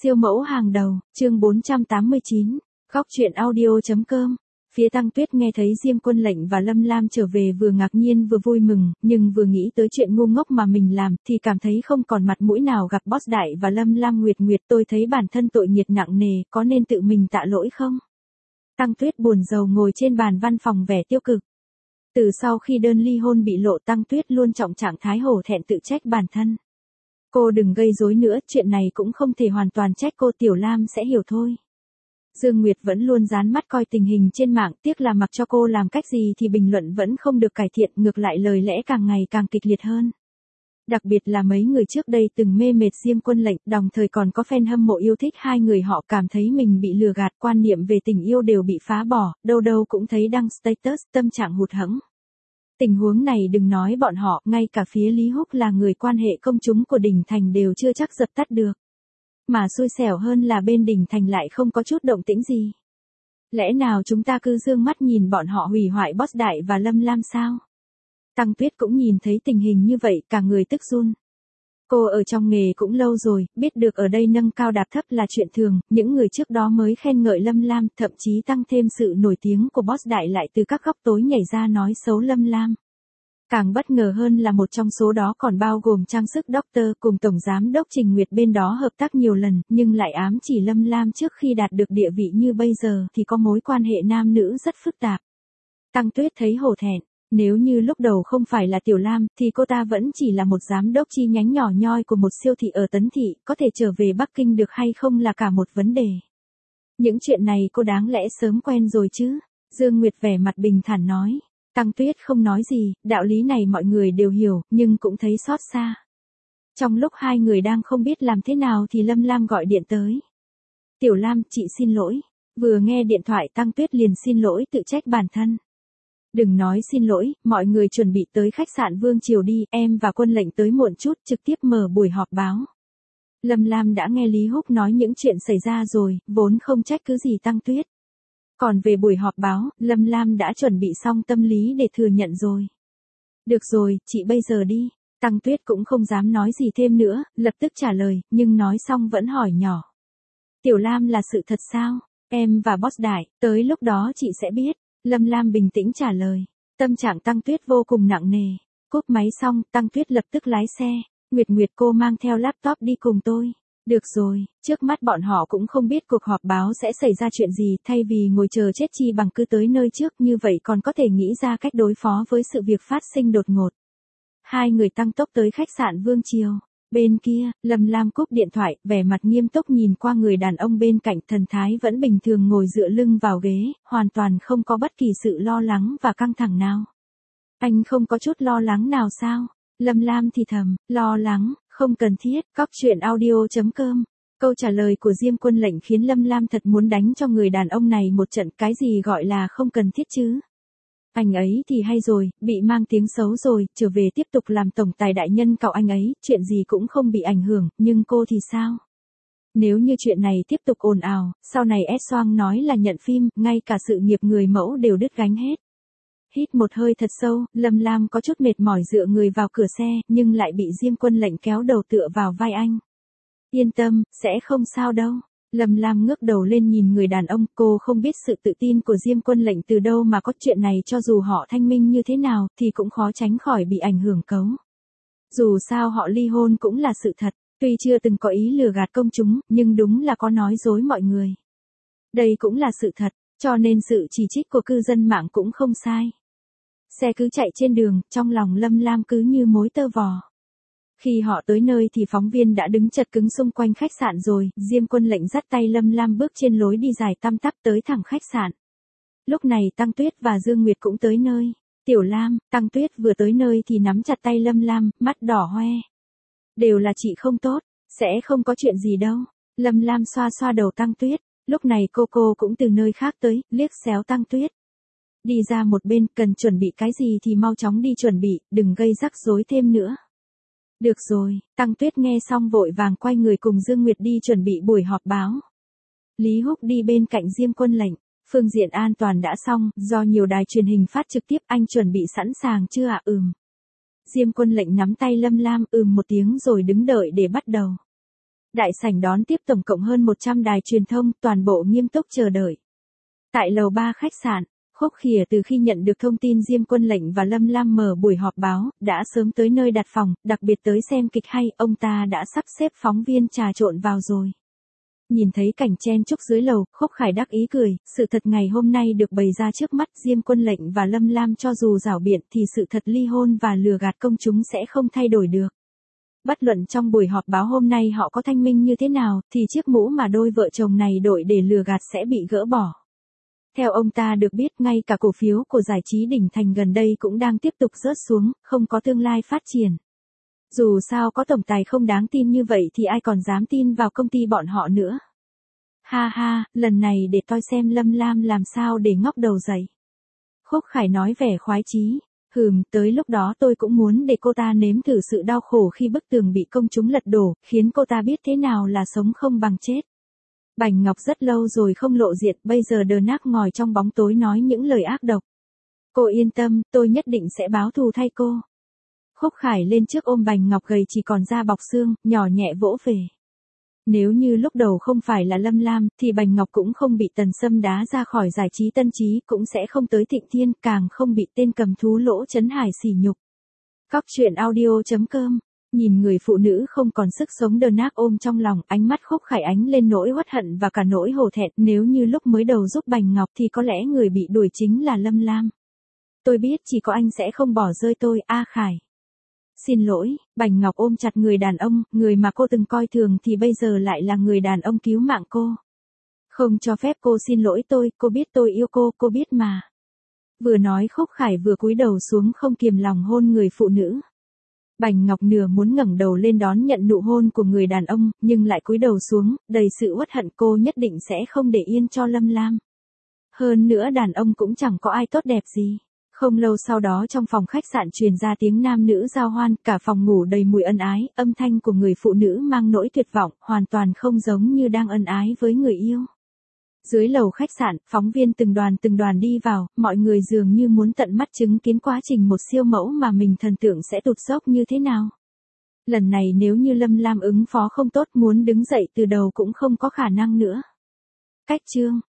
Siêu mẫu hàng đầu, chương 489, góc truyện audio.com. Phía Tăng Tuyết nghe thấy Diêm Quân Lệnh và Lâm Lam trở về vừa ngạc nhiên vừa vui mừng, nhưng vừa nghĩ tới chuyện ngu ngốc mà mình làm thì cảm thấy không còn mặt mũi nào gặp Boss Đại và Lâm Lam. Nguyệt, tôi thấy bản thân tội nghiệp nặng nề, có nên tự mình tạ lỗi không? Tăng Tuyết buồn rầu ngồi trên bàn văn phòng vẻ tiêu cực. Từ sau khi đơn ly hôn bị lộ, Tăng Tuyết luôn trọng trạng thái hổ thẹn tự trách bản thân. Cô đừng gây rối nữa, chuyện này cũng không thể hoàn toàn trách cô, Tiểu Lam sẽ hiểu thôi. Dương Nguyệt vẫn luôn dán mắt coi tình hình trên mạng, tiếc là mặc cho cô làm cách gì thì bình luận vẫn không được cải thiện, ngược lại lời lẽ càng ngày càng kịch liệt hơn. Đặc biệt là mấy người trước đây từng mê mệt Diêm Quân Lệnh, đồng thời còn có fan hâm mộ yêu thích hai người họ, cảm thấy mình bị lừa gạt, quan niệm về tình yêu đều bị phá bỏ, đâu đâu cũng thấy đăng status, tâm trạng hụt hẫng. Tình huống này đừng nói bọn họ, ngay cả phía Lý Húc là người quan hệ công chúng của Đình Thành đều chưa chắc dập tắt được. Mà xui xẻo hơn là bên Đình Thành lại không có chút động tĩnh gì. Lẽ nào chúng ta cứ dương mắt nhìn bọn họ hủy hoại Boss Đại và Lâm Lam sao? Tăng Tuyết cũng nhìn thấy tình hình như vậy, cả người tức run. Cô ở trong nghề cũng lâu rồi, biết được ở đây nâng cao đạp thấp là chuyện thường, những người trước đó mới khen ngợi Lâm Lam, thậm chí tăng thêm sự nổi tiếng của Boss Đại lại từ các góc tối nhảy ra nói xấu Lâm Lam. Càng bất ngờ hơn là một trong số đó còn bao gồm trang sức Doctor cùng Tổng Giám đốc Trình Nguyệt, bên đó hợp tác nhiều lần, nhưng lại ám chỉ Lâm Lam trước khi đạt được địa vị như bây giờ thì có mối quan hệ nam nữ rất phức tạp. Tăng Tuyết thấy hổ thẹn. Nếu như lúc đầu không phải là Tiểu Lam, thì cô ta vẫn chỉ là một giám đốc chi nhánh nhỏ nhoi của một siêu thị ở Tấn Thị, có thể trở về Bắc Kinh được hay không là cả một vấn đề. Những chuyện này cô đáng lẽ sớm quen rồi chứ, Dương Nguyệt vẻ mặt bình thản nói. Tăng Tuyết không nói gì, đạo lý này mọi người đều hiểu, nhưng cũng thấy xót xa. Trong lúc hai người đang không biết làm thế nào thì Lâm Lam gọi điện tới. Tiểu Lam, chị xin lỗi. Vừa nghe điện thoại Tăng Tuyết liền xin lỗi, tự trách bản thân. Đừng nói xin lỗi, mọi người chuẩn bị tới khách sạn Vương Triều đi, em và Quân Lệnh tới muộn chút, trực tiếp mở buổi họp báo. Lâm Lam đã nghe Lý Húc nói những chuyện xảy ra rồi, vốn không trách cứ gì Tăng Tuyết. Còn về buổi họp báo, Lâm Lam đã chuẩn bị xong tâm lý để thừa nhận rồi. Được rồi, chị bây giờ đi. Tăng Tuyết cũng không dám nói gì thêm nữa, lập tức trả lời, nhưng nói xong vẫn hỏi nhỏ. Tiểu Lam là sự thật sao? Em và Boss Đại, tới lúc đó chị sẽ biết. Lâm Lam bình tĩnh trả lời. Tâm trạng Tăng Tuyết vô cùng nặng nề. Cúp máy xong, Tăng Tuyết lập tức lái xe. Nguyệt, cô mang theo laptop đi cùng tôi. Được rồi, trước mắt bọn họ cũng không biết cuộc họp báo sẽ xảy ra chuyện gì, thay vì ngồi chờ chết chi bằng cứ tới nơi trước, như vậy còn có thể nghĩ ra cách đối phó với sự việc phát sinh đột ngột. Hai người tăng tốc tới khách sạn Vương Triều. Bên kia, Lâm Lam cúp điện thoại, vẻ mặt nghiêm túc nhìn qua người đàn ông bên cạnh, thần thái vẫn bình thường ngồi dựa lưng vào ghế, hoàn toàn không có bất kỳ sự lo lắng và căng thẳng nào. Anh không có chút lo lắng nào sao? Lâm Lam thì thầm, lo lắng, không cần thiết, góc truyện audio.com. Câu trả lời của Diêm Quân Lệnh khiến Lâm Lam thật muốn đánh cho người đàn ông này một trận, cái gì gọi là không cần thiết chứ? Anh ấy thì hay rồi, bị mang tiếng xấu rồi, trở về tiếp tục làm tổng tài đại nhân cạo anh ấy, chuyện gì cũng không bị ảnh hưởng, nhưng cô thì sao? Nếu như chuyện này tiếp tục ồn ào, sau này S-Soang nói là nhận phim, ngay cả sự nghiệp người mẫu đều đứt gánh hết. Hít một hơi thật sâu, Lâm Lam có chút mệt mỏi dựa người vào cửa xe, nhưng lại bị Diêm Quân Lệnh kéo đầu tựa vào vai anh. Yên tâm, sẽ không sao đâu. Lâm Lam ngước đầu lên nhìn người đàn ông, cô không biết sự tự tin của Diêm Quân Lệnh từ đâu mà có, chuyện này cho dù họ thanh minh như thế nào thì cũng khó tránh khỏi bị ảnh hưởng cấu. Dù sao họ ly hôn cũng là sự thật, tuy chưa từng có ý lừa gạt công chúng, nhưng đúng là có nói dối mọi người. Đây cũng là sự thật, cho nên sự chỉ trích của cư dân mạng cũng không sai. Xe cứ chạy trên đường, trong lòng Lâm Lam cứ như mối tơ vò. Khi họ tới nơi thì phóng viên đã đứng chật cứng xung quanh khách sạn rồi, Diêm Quân Lệnh dắt tay Lâm Lam bước trên lối đi dài tăm tắp tới thẳng khách sạn. Lúc này Tăng Tuyết và Dương Nguyệt cũng tới nơi. Tiểu Lam, Tăng Tuyết vừa tới nơi thì nắm chặt tay Lâm Lam, mắt đỏ hoe. Đều là chị không tốt, sẽ không có chuyện gì đâu. Lâm Lam xoa xoa đầu Tăng Tuyết, lúc này cô cũng từ nơi khác tới, liếc xéo Tăng Tuyết. Đi ra một bên, cần chuẩn bị cái gì thì mau chóng đi chuẩn bị, đừng gây rắc rối thêm nữa. Được rồi, Tăng Tuyết nghe xong vội vàng quay người cùng Dương Nguyệt đi chuẩn bị buổi họp báo. Lý Húc đi bên cạnh Diêm Quân Lệnh, phương diện an toàn đã xong, do nhiều đài truyền hình phát trực tiếp, anh chuẩn bị sẵn sàng chưa ạ? Diêm Quân Lệnh nắm tay Lâm Lam, một tiếng rồi đứng đợi để bắt đầu. Đại sảnh đón tiếp tổng cộng hơn 100 đài truyền thông, toàn bộ nghiêm túc chờ đợi. Tại lầu 3 khách sạn, Khúc Khỉa từ khi nhận được thông tin Diêm Quân Lệnh và Lâm Lam mở buổi họp báo, đã sớm tới nơi đặt phòng, đặc biệt tới xem kịch hay, ông ta đã sắp xếp phóng viên trà trộn vào rồi. Nhìn thấy cảnh chen chúc dưới lầu, Khúc Khải đắc ý cười, sự thật ngày hôm nay được bày ra trước mắt, Diêm Quân Lệnh và Lâm Lam cho dù giảo biện thì sự thật ly hôn và lừa gạt công chúng sẽ không thay đổi được. Bất luận trong buổi họp báo hôm nay họ có thanh minh như thế nào, thì chiếc mũ mà đôi vợ chồng này đội để lừa gạt sẽ bị gỡ bỏ. Theo ông ta được biết, ngay cả cổ phiếu của giải trí đỉnh thành gần đây cũng đang tiếp tục rớt xuống, không có tương lai phát triển. Dù sao có tổng tài không đáng tin như vậy thì ai còn dám tin vào công ty bọn họ nữa. Ha ha, lần này để tôi xem Lâm Lam làm sao để ngóc đầu dậy. Khúc Khải nói vẻ khoái chí. Tới lúc đó tôi cũng muốn để cô ta nếm thử sự đau khổ khi bức tường bị công chúng lật đổ, khiến cô ta biết thế nào là sống không bằng chết. Bành Ngọc rất lâu rồi không lộ diện, bây giờ đờ nác ngồi trong bóng tối nói những lời ác độc. Cô yên tâm, tôi nhất định sẽ báo thù thay cô. Khúc Khải lên trước ôm Bành Ngọc gầy chỉ còn da bọc xương, nhỏ nhẹ vỗ về. Nếu như lúc đầu không phải là Lâm Lam, thì Bành Ngọc cũng không bị Tần Sâm đá ra khỏi giải trí Tân Trí, cũng sẽ không tới Thịnh Thiên, càng không bị tên cầm thú Lỗ Chấn Hải sỉ nhục. Cóc truyện audio.com. Nhìn người phụ nữ không còn sức sống đờ nác ôm trong lòng, ánh mắt Khúc Khải ánh lên nỗi uất hận và cả nỗi hổ thẹn, nếu như lúc mới đầu giúp Bành Ngọc thì có lẽ người bị đuổi chính là Lâm Lam. Tôi biết chỉ có anh sẽ không bỏ rơi tôi, A Khải. Xin lỗi, Bành Ngọc ôm chặt người đàn ông, người mà cô từng coi thường thì bây giờ lại là người đàn ông cứu mạng cô. Không cho phép cô xin lỗi tôi, cô biết tôi yêu cô biết mà. Vừa nói Khúc Khải vừa cúi đầu xuống không kiềm lòng hôn người phụ nữ. Bành Ngọc nửa muốn ngẩng đầu lên đón nhận nụ hôn của người đàn ông, nhưng lại cúi đầu xuống, đầy sự uất hận, cô nhất định sẽ không để yên cho Lâm Lam. Hơn nữa đàn ông cũng chẳng có ai tốt đẹp gì. Không lâu sau đó trong phòng khách sạn truyền ra tiếng nam nữ giao hoan, cả phòng ngủ đầy mùi ân ái, âm thanh của người phụ nữ mang nỗi tuyệt vọng, hoàn toàn không giống như đang ân ái với người yêu. Dưới lầu khách sạn, phóng viên từng đoàn đi vào, mọi người dường như muốn tận mắt chứng kiến quá trình một siêu mẫu mà mình thần tượng sẽ tụt dốc như thế nào. Lần này nếu như Lâm Lam ứng phó không tốt, muốn đứng dậy từ đầu cũng không có khả năng nữa. Cách chương